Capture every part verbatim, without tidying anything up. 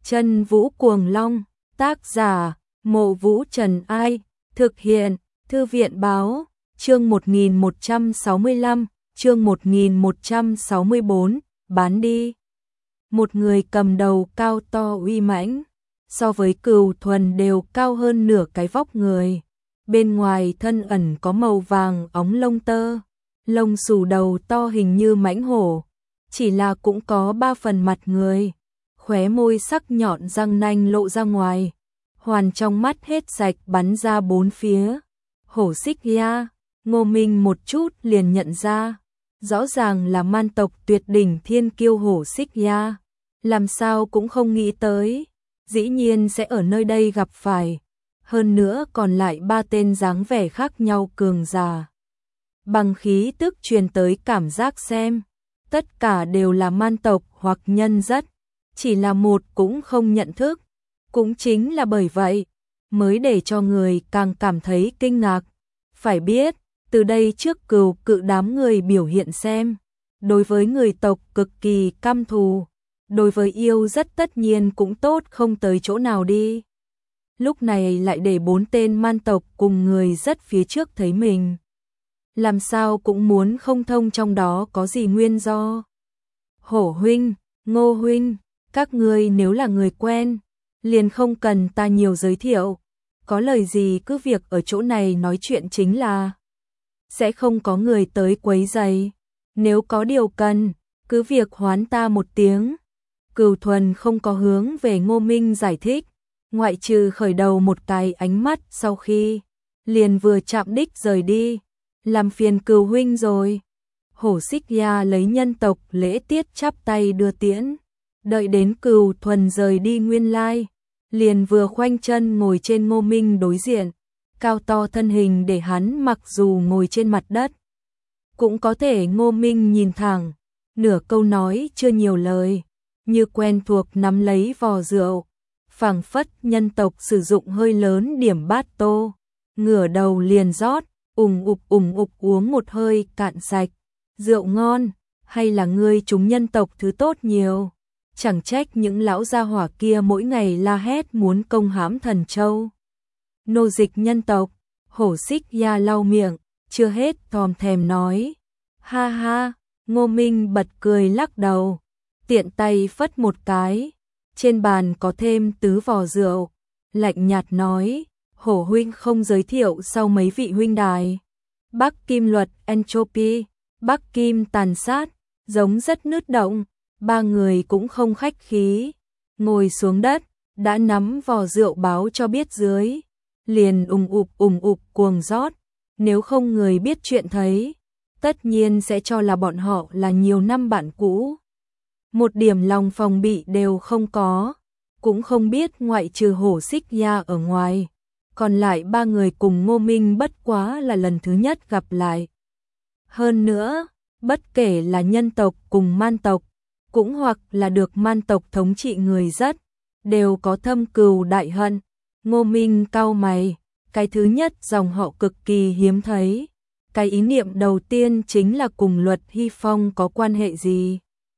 Chân Vũ Cuồng Long, tác giả, Mộ Vũ Trần Ai, thực hiện, Thư viện Báo, chương một nghìn một trăm sáu mươi lăm, chương một nghìn một trăm sáu mươi bốn, bán đi. Một người cầm đầu cao to uy mãnh, so với Cửu Thuần đều cao hơn nửa cái vóc người. Bên ngoài thân ẩn có màu vàng óng lông tơ, lông xù đầu to hình như mãnh hổ, chỉ là cũng có ba phần mặt người. Khóe môi sắc nhọn răng nanh lộ ra ngoài, hoàn trong mắt hết sạch bắn ra bốn phía. Hổ Xích Ya, Ngô Minh một chút liền nhận ra, rõ ràng là man tộc tuyệt đỉnh thiên kiêu Hổ Xích Ya, làm sao cũng không nghĩ tới, dĩ nhiên sẽ ở nơi đây gặp phải, hơn nữa còn lại ba tên dáng vẻ khác nhau cường giả. Bằng khí tức truyền tới cảm giác xem, tất cả đều là man tộc hoặc nhân rất, chỉ là một cũng không nhận thức, cũng chính là bởi vậy, mới để cho người càng cảm thấy kinh ngạc. Phải biết, từ đây trước Cửu Cự đám người biểu hiện xem, đối với người tộc cực kỳ căm thù, đối với yêu rất tất nhiên cũng tốt không tới chỗ nào đi. Lúc này lại để bốn tên man tộc cùng người rất phía trước thấy mình, làm sao cũng muốn không thông trong đó có gì nguyên do. Hổ huynh, Ngô huynh, các ngươi nếu là người quen, liền không cần ta nhiều giới thiệu, có lời gì cứ việc ở chỗ này nói chuyện chính là, sẽ không có người tới quấy rầy, nếu có điều cần, cứ việc hoán ta một tiếng. Cửu Thuần không có hướng về Ngô Minh giải thích, ngoại trừ khởi đầu một cái ánh mắt sau khi, liền vừa chạm đích rời đi, làm phiền Cửu huynh rồi. Hổ Xích Ya lấy nhân tộc lễ tiết chắp tay đưa tiễn, đợi đến Cửu Thuần rời đi nguyên lai, liền vừa khoanh chân ngồi trên Ngô Minh đối diện, cao to thân hình để hắn mặc dù ngồi trên mặt đất, cũng có thể Ngô Minh nhìn thẳng, nửa câu nói chưa nhiều lời, như quen thuộc nắm lấy vò rượu, phảng phất nhân tộc sử dụng hơi lớn điểm bát tô, ngửa đầu liền rót, ùng ục ùng ục uống một hơi cạn sạch. Rượu ngon, hay là ngươi chúng nhân tộc thứ tốt nhiều, chẳng trách những lão gia hỏa kia mỗi ngày la hét muốn công hãm Thần Châu. Nô dịch nhân tộc, Hổ Xích Ya lau miệng, chưa hết thòm thèm nói. Ha ha, Ngô Minh bật cười lắc đầu, tiện tay phất một cái, trên bàn có thêm tứ vò rượu, lạnh nhạt nói, Hổ huynh không giới thiệu sau mấy vị huynh đài. Bắc Kim Luật Entropy, Bắc Kim Tàn Sát, giống rất nứt động, ba người cũng không khách khí, ngồi xuống đất, đã nắm vò rượu báo cho biết dưới, liền ùng ục ùng ục cuồng rót, nếu không người biết chuyện thấy, tất nhiên sẽ cho là bọn họ là nhiều năm bạn cũ. Một điểm lòng phòng bị đều không có, cũng không biết ngoại trừ Hổ Xích Ya ở ngoài, còn lại ba người cùng Ngô Minh bất quá là lần thứ nhất gặp lại. Hơn nữa, bất kể là nhân tộc cùng man tộc, cũng hoặc là được man tộc thống trị người rất, đều có thâm cừu đại hận. Ngô Minh cau mày, cái thứ nhất dòng họ cực kỳ hiếm thấy, cái ý niệm đầu tiên chính là cùng Luật Hy Phong có quan hệ gì.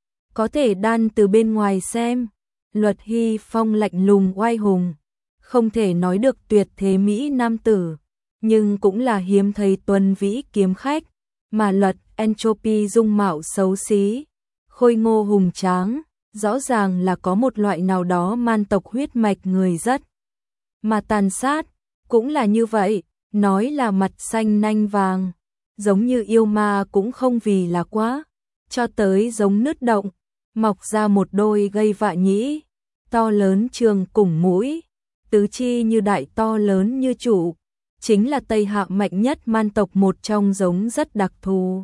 Có thể đan từ bên ngoài xem, Luật Hy Phong lạnh lùng oai hùng, không thể nói được tuyệt thế mỹ nam tử, nhưng cũng là hiếm thấy tuân vĩ kiếm khách, mà Luật Entropy dung mạo xấu xí, khôi ngô hùng tráng, rõ ràng là có một loại nào đó man tộc huyết mạch người rất. Mà Tàn Sát, cũng là như vậy, nói là mặt xanh nanh vàng, giống như yêu ma cũng không vì là quá, cho tới giống nứt động, mọc ra một đôi gây vạ nhĩ, to lớn trường cùng mũi, tứ chi như đại to lớn như trụ, chính là Tây Hạ mạnh nhất man tộc một trong giống rất đặc thù.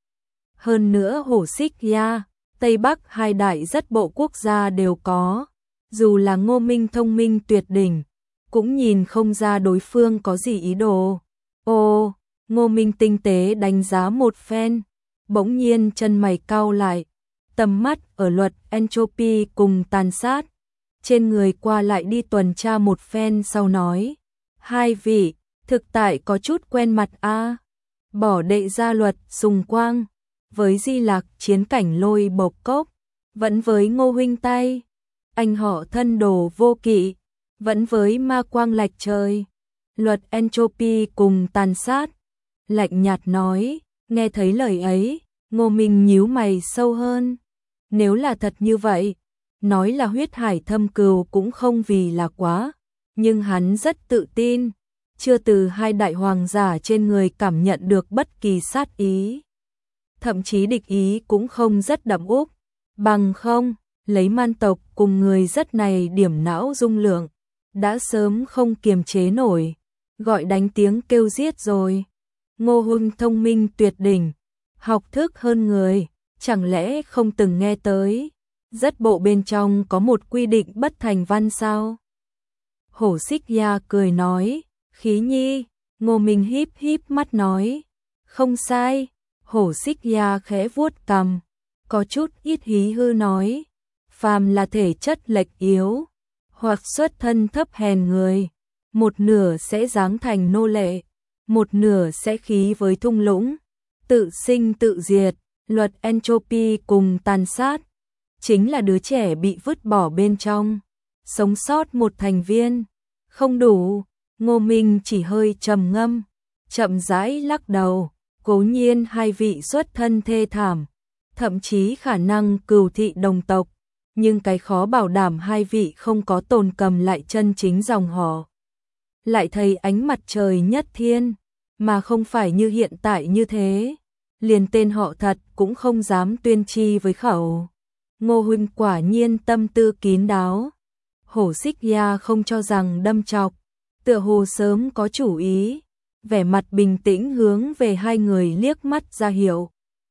Hơn nữa Hổ Xích Ya, Tây Bắc hai đại rất bộ quốc gia đều có, dù là Ngô Minh thông minh tuyệt đỉnh, cũng nhìn không ra đối phương có gì ý đồ. Ồ, Ngô Minh tinh tế đánh giá một phen, bỗng nhiên chân mày cau lại, tầm mắt ở Luật Entropy cùng Tàn Sát, trên người qua lại đi tuần tra một phen sau nói, hai vị, thực tại có chút quen mặt a. Bỏ đệ gia Luật Sùng Quang, với Di Lạc chiến cảnh lôi bộc cốc, vẫn với Ngô huynh tay. anh họ thân đồ vô kỵ, vẫn với ma quang lạch trời. Luật entropy cùng tàn sát. Lạnh nhạt nói, nghe thấy lời ấy, Ngô Minh nhíu mày sâu hơn. Nếu là thật như vậy, nói là huyết hải thâm cừu cũng không vì là quá, nhưng hắn rất tự tin, chưa từ hai đại hoàng giả trên người cảm nhận được bất kỳ sát ý. Thậm chí địch ý cũng không rất đậm úp, bằng không, lấy man tộc cùng người rất này điểm não dung lượng, đã sớm không kiềm chế nổi, gọi đánh tiếng kêu giết rồi. Ngô Huynh thông minh tuyệt đỉnh, học thức hơn người, chẳng lẽ không từng nghe tới, rất bộ bên trong có một quy định bất thành văn sao? Hổ Xích Ya cười nói, khí nhi. Ngô Minh híp híp mắt nói, không sai. Hổ Xích Ya khẽ vuốt cằm, có chút ít hí hư nói, phàm là thể chất lệch yếu, hoặc xuất thân thấp hèn người, một nửa sẽ giáng thành nô lệ, một nửa sẽ khí với thung lũng, tự sinh tự diệt. Luật entropy cùng tàn sát, chính là đứa trẻ bị vứt bỏ bên trong, sống sót một thành viên, không đủ. Ngô Minh chỉ hơi trầm ngâm, chậm rãi lắc đầu, cố nhiên hai vị xuất thân thê thảm, thậm chí khả năng cừu thị đồng tộc, nhưng cái khó bảo đảm hai vị không có tồn cầm lại chân chính dòng họ. Lại thấy ánh mặt trời nhất thiên, mà không phải như hiện tại như thế, liền tên họ thật cũng không dám tuyên chi với khẩu. Ngô Huynh quả nhiên tâm tư kín đáo. Hổ Xích Ya không cho rằng đâm chọc, tựa hồ sớm có chủ ý, vẻ mặt bình tĩnh hướng về hai người liếc mắt ra hiệu.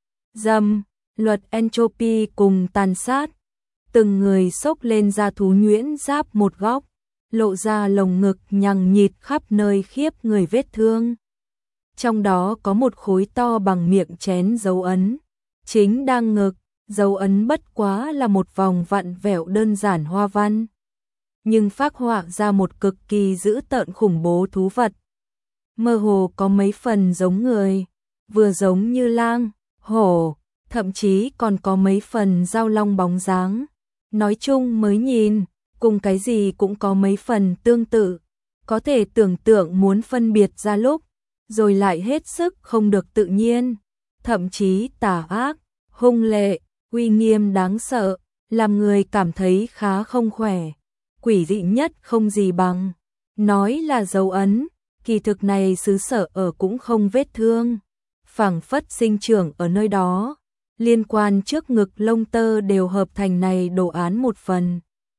Dâm, luật entropy cùng tàn sát, từng người xốc lên da thú nhuyễn giáp một góc, lộ ra lồng ngực nhằng nhịt khắp nơi khiếp người vết thương. Trong đó có một khối to bằng miệng chén dấu ấn, chính đang ngực, dấu ấn bất quá là một vòng vặn vẹo đơn giản hoa văn, nhưng phác họa ra một cực kỳ dữ tợn khủng bố thú vật. Mơ hồ có mấy phần giống người, vừa giống như lang, hổ, thậm chí còn có mấy phần dao long bóng dáng. Nói chung mới nhìn, cùng cái gì cũng có mấy phần tương tự, có thể tưởng tượng muốn phân biệt ra lúc, rồi lại hết sức không được tự nhiên, thậm chí tà ác, hung lệ, uy nghiêm đáng sợ, làm người cảm thấy khá không khỏe. Quỷ dị nhất không gì bằng, nói là dấu ấn, kỳ thực này xứ sở ở cũng không vết thương, phảng phất sinh trưởng ở nơi đó, liên quan trước ngực lông tơ đều hợp thành này đồ án một phần.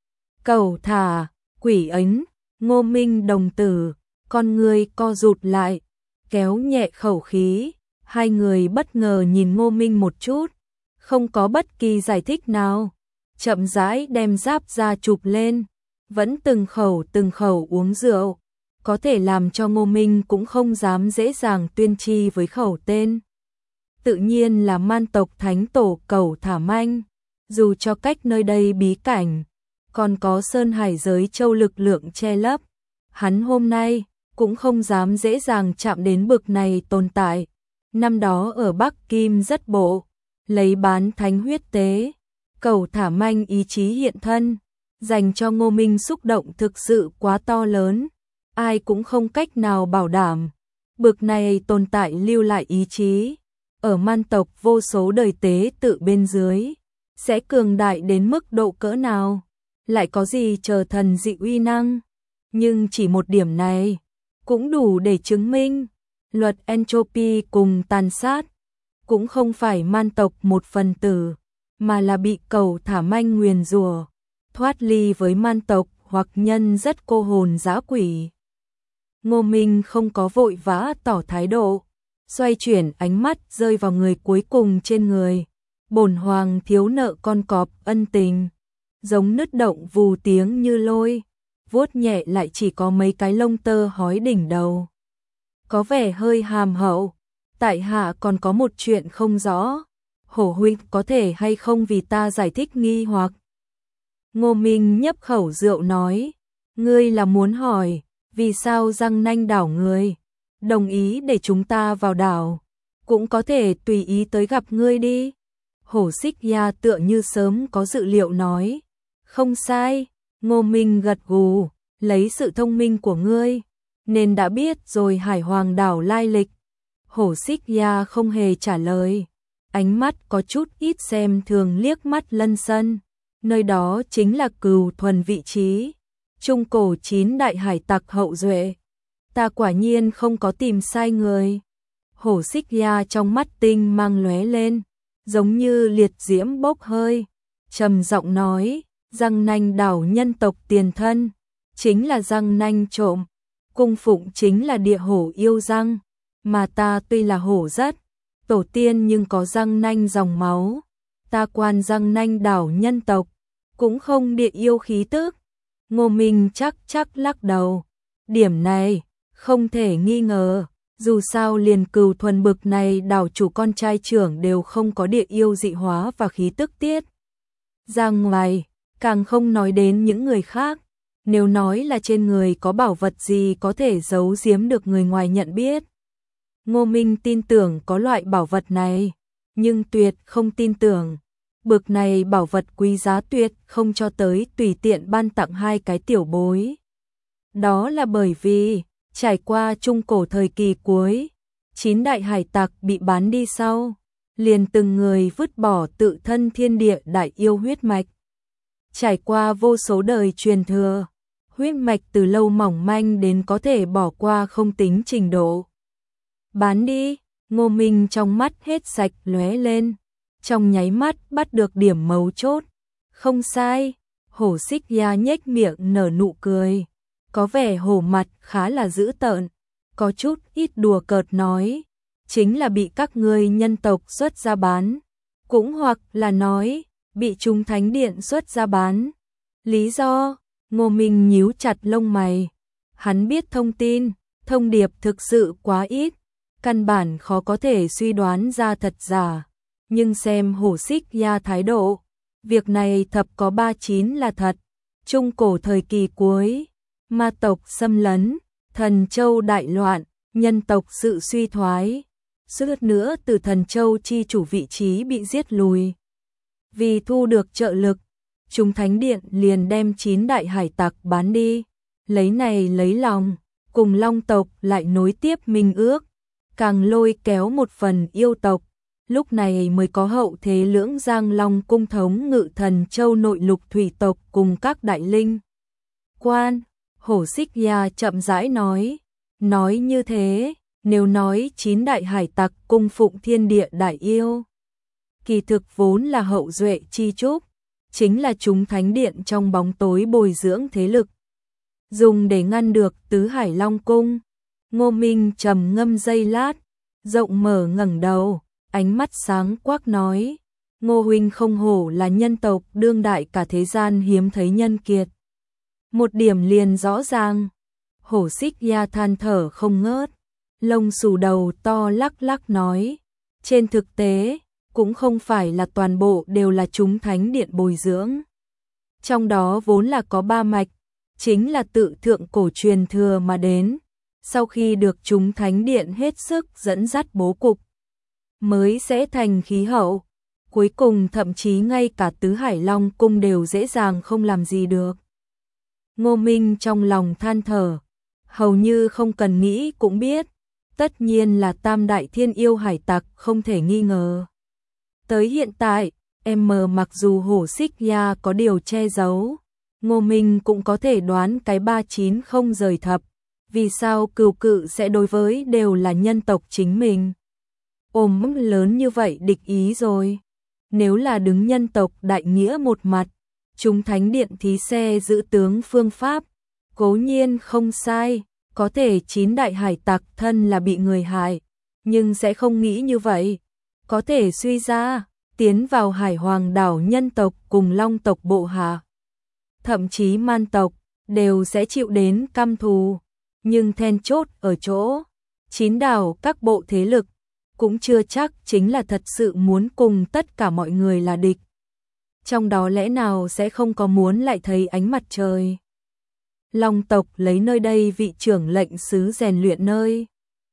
Cẩu thả, quỷ ấn, Ngô Minh đồng tử, con người co rụt lại, kéo nhẹ khẩu khí, hai người bất ngờ nhìn Ngô Minh một chút, không có bất kỳ giải thích nào, chậm rãi đem giáp ra chụp lên, vẫn từng khẩu từng khẩu uống rượu, có thể làm cho Ngô Minh cũng không dám dễ dàng tuyên chi với khẩu tên. Tự nhiên là man tộc thánh tổ Cẩu Thả Manh, dù cho cách nơi đây bí cảnh, còn có sơn hải giới châu lực lượng che lấp, hắn hôm nay cũng không dám dễ dàng chạm đến bực này tồn tại. Năm đó ở Bắc Kim rất bộ, lấy bán thánh huyết tế, Cẩu Thả Manh ý chí hiện thân, dành cho Ngô Minh xúc động thực sự quá to lớn, ai cũng không cách nào bảo đảm. Bực này tồn tại lưu lại ý chí, ở man tộc vô số đời tế tự bên dưới, sẽ cường đại đến mức độ cỡ nào, lại có gì chờ thần dị uy năng. Nhưng chỉ một điểm này, cũng đủ để chứng minh, luật entropy cùng tàn sát, cũng không phải man tộc một phần tử, mà là bị Cẩu Thả Manh nguyền rủa, thoát ly với man tộc hoặc nhân rất cô hồn dã quỷ. Ngô Minh không có vội vã tỏ thái độ, xoay chuyển ánh mắt rơi vào người cuối cùng trên người. Bổn hoàng thiếu nợ con cọp ân tình, giống nứt động vù tiếng như lôi, vuốt nhẹ lại chỉ có mấy cái lông tơ hói đỉnh đầu. Có vẻ hơi hàm hậu, tại hạ còn có một chuyện không rõ, Hổ huynh có thể hay không vì ta giải thích nghi hoặc. Ngô Minh nhấp khẩu rượu nói, ngươi là muốn hỏi, vì sao răng nanh đảo người, đồng ý để chúng ta vào đảo, cũng có thể tùy ý tới gặp ngươi đi. Hổ Xích Ya tựa như sớm có dự liệu nói, Không sai, Ngô Minh gật gù, lấy sự thông minh của ngươi, nên đã biết rồi Hải Hoàng đảo lai lịch. Hổ Xích Ya không hề trả lời, ánh mắt có chút ít xem thường liếc mắt Lân Sân, nơi đó chính là Cừu Thuần vị trí, trung cổ chín đại hải tặc hậu duệ. Ta quả nhiên không có tìm sai người. Hổ Xích Ya trong mắt tinh mang lóe lên, giống như liệt diễm bốc hơi, trầm giọng nói, Răng Nanh đảo nhân tộc tiền thân, chính là răng nanh trộm, cung phụng chính là địa hổ yêu răng, mà ta tuy là hổ rất tổ tiên nhưng có răng nanh dòng máu, ta quan Răng Nanh đảo nhân tộc, cũng không địa yêu khí tức. Ngô Minh chắc chắc lắc đầu, điểm này không thể nghi ngờ, dù sao liền Cừu Thuần bực này đảo chủ con trai trưởng đều không có địa yêu dị hóa và khí tức tiết ra ngoài, càng không nói đến những người khác. Nếu nói là trên người có bảo vật gì có thể giấu giếm được người ngoài nhận biết, Ngô Minh tin tưởng có loại bảo vật này, nhưng tuyệt không tin tưởng bực này bảo vật quý giá tuyệt không cho tới tùy tiện ban tặng hai cái tiểu bối. Đó là bởi vì trải qua trung cổ thời kỳ cuối, chín đại hải tặc bị bán đi sau, liền từng người vứt bỏ tự thân thiên địa đại yêu huyết mạch. Trải qua vô số đời truyền thừa, huyết mạch từ lâu mỏng manh đến có thể bỏ qua không tính trình độ. Bán đi, Ngô Minh trong mắt hết sạch lóe lên, trong nháy mắt bắt được điểm mấu chốt. Không sai, Hổ Xích Ya nhếch miệng nở nụ cười, có vẻ hổ mặt khá là dữ tợn, có chút ít đùa cợt nói, chính là bị các ngươi nhân tộc xuất ra bán, cũng hoặc là nói, bị chúng thánh điện xuất ra bán. Lý do, Ngô Minh nhíu chặt lông mày, hắn biết thông tin, thông điệp thực sự quá ít, căn bản khó có thể suy đoán ra thật giả, nhưng xem Hổ Xích Ya thái độ, việc này thập có ba chín là thật. Trung cổ thời kỳ cuối, ma tộc xâm lấn, Thần Châu đại loạn, nhân tộc sự suy thoái, suýt nữa từ Thần Châu chi chủ vị trí bị giết lùi. Vì thu được trợ lực, chúng thánh điện liền đem chín đại hải tặc bán đi, lấy này lấy lòng, cùng Long tộc lại nối tiếp minh ước, càng lôi kéo một phần yêu tộc. Lúc này mới có hậu thế Lưỡng Giang Long cung thống ngự Thần Châu nội lục thủy tộc cùng các đại linh quan. Hổ Xích Ya chậm rãi nói, nói như thế, nếu nói chín đại hải tặc cung phụng thiên địa đại yêu, kỳ thực vốn là hậu duệ chi trúc, chính là chúng thánh điện trong bóng tối bồi dưỡng thế lực, dùng để ngăn được Tứ Hải Long cung. Ngô Minh trầm ngâm giây lát, rộng mở ngẩng đầu, ánh mắt sáng quắc nói, Ngô huynh không hổ là nhân tộc đương đại cả thế gian hiếm thấy nhân kiệt. Một điểm liền rõ ràng. Hổ Xích Ya than thở không ngớt, lông xù đầu to lắc lắc nói, trên thực tế, cũng không phải là toàn bộ đều là chúng thánh điện bồi dưỡng. Trong đó vốn là có ba mạch, chính là tự thượng cổ truyền thừa mà đến, sau khi được chúng thánh điện hết sức dẫn dắt bố cục, mới sẽ thành khí hậu. Cuối cùng thậm chí ngay cả Tứ Hải Long cung đều dễ dàng không làm gì được. Ngô Minh trong lòng than thở, hầu như không cần nghĩ cũng biết, tất nhiên là tam đại thiên yêu hải tặc không thể nghi ngờ. Tới hiện tại, em mờ mặc dù Hổ Xích Ya có điều che giấu, Ngô Minh cũng có thể đoán cái ba chín không rời thập, vì sao Cừu Cự sẽ đối với đều là nhân tộc chính mình. Ôm mức lớn như vậy địch ý rồi, nếu là đứng nhân tộc đại nghĩa một mặt, chúng thánh điện thí xe giữ tướng phương pháp, cố nhiên không sai, có thể chín đại hải tặc thân là bị người hại, nhưng sẽ không nghĩ như vậy. Có thể suy ra, tiến vào Hải Hoàng đảo nhân tộc cùng Long tộc bộ hạ, thậm chí man tộc, đều sẽ chịu đến căm thù. Nhưng then chốt ở chỗ, chín đảo các bộ thế lực, cũng chưa chắc chính là thật sự muốn cùng tất cả mọi người là địch. Trong đó lẽ nào sẽ không có muốn lại thấy ánh mặt trời. Long tộc lấy nơi đây vị trưởng lệnh sứ rèn luyện nơi.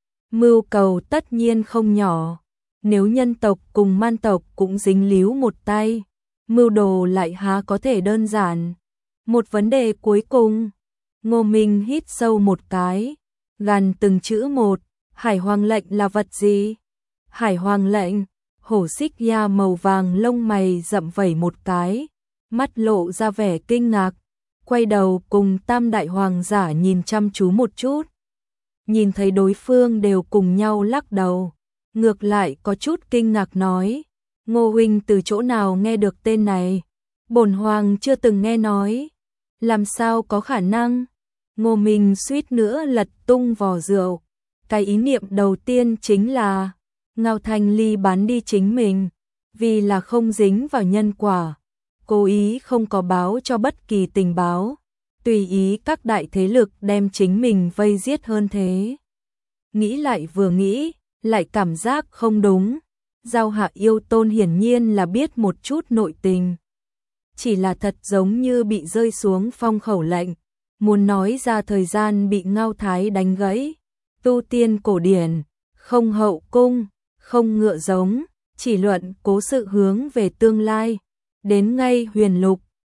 Mưu cầu tất nhiên không nhỏ, nếu nhân tộc cùng man tộc cũng dính líu một tay, mưu đồ lại há có thể đơn giản. Một vấn đề cuối cùng. Ngô Minh hít sâu một cái, gằn từng chữ một, Hải Hoàng lệnh là vật gì? Hải Hoàng lệnh, hổ xích ya màu vàng lông mày rậm vẩy một cái, mắt lộ ra vẻ kinh ngạc, quay đầu cùng Tam đại hoàng giả nhìn chăm chú một chút. Nhìn thấy đối phương đều cùng nhau lắc đầu, ngược lại có chút kinh ngạc nói, Ngô huynh từ chỗ nào nghe được tên này? Bổn hoàng chưa từng nghe nói. Làm sao có khả năng? Ngô Minh suýt nữa lật tung vò rượu. Cái ý niệm đầu tiên chính là Ngao Thanh Ly bán đi chính mình, vì là không dính vào nhân quả, cố ý không có báo cho bất kỳ tình báo, tùy ý các đại thế lực đem chính mình vây giết hơn thế. Nghĩ lại vừa nghĩ, lại cảm giác không đúng. Giao Hạ Yêu Tôn hiển nhiên là biết một chút nội tình, chỉ là thật giống như bị rơi xuống phong khẩu lệnh, muốn nói ra thời gian bị Ngao Thái đánh gãy. Tu tiên cổ điển, không hậu cung, không ngựa giống, chỉ luận cố sự hướng về tương lai. Đến ngay huyền lục,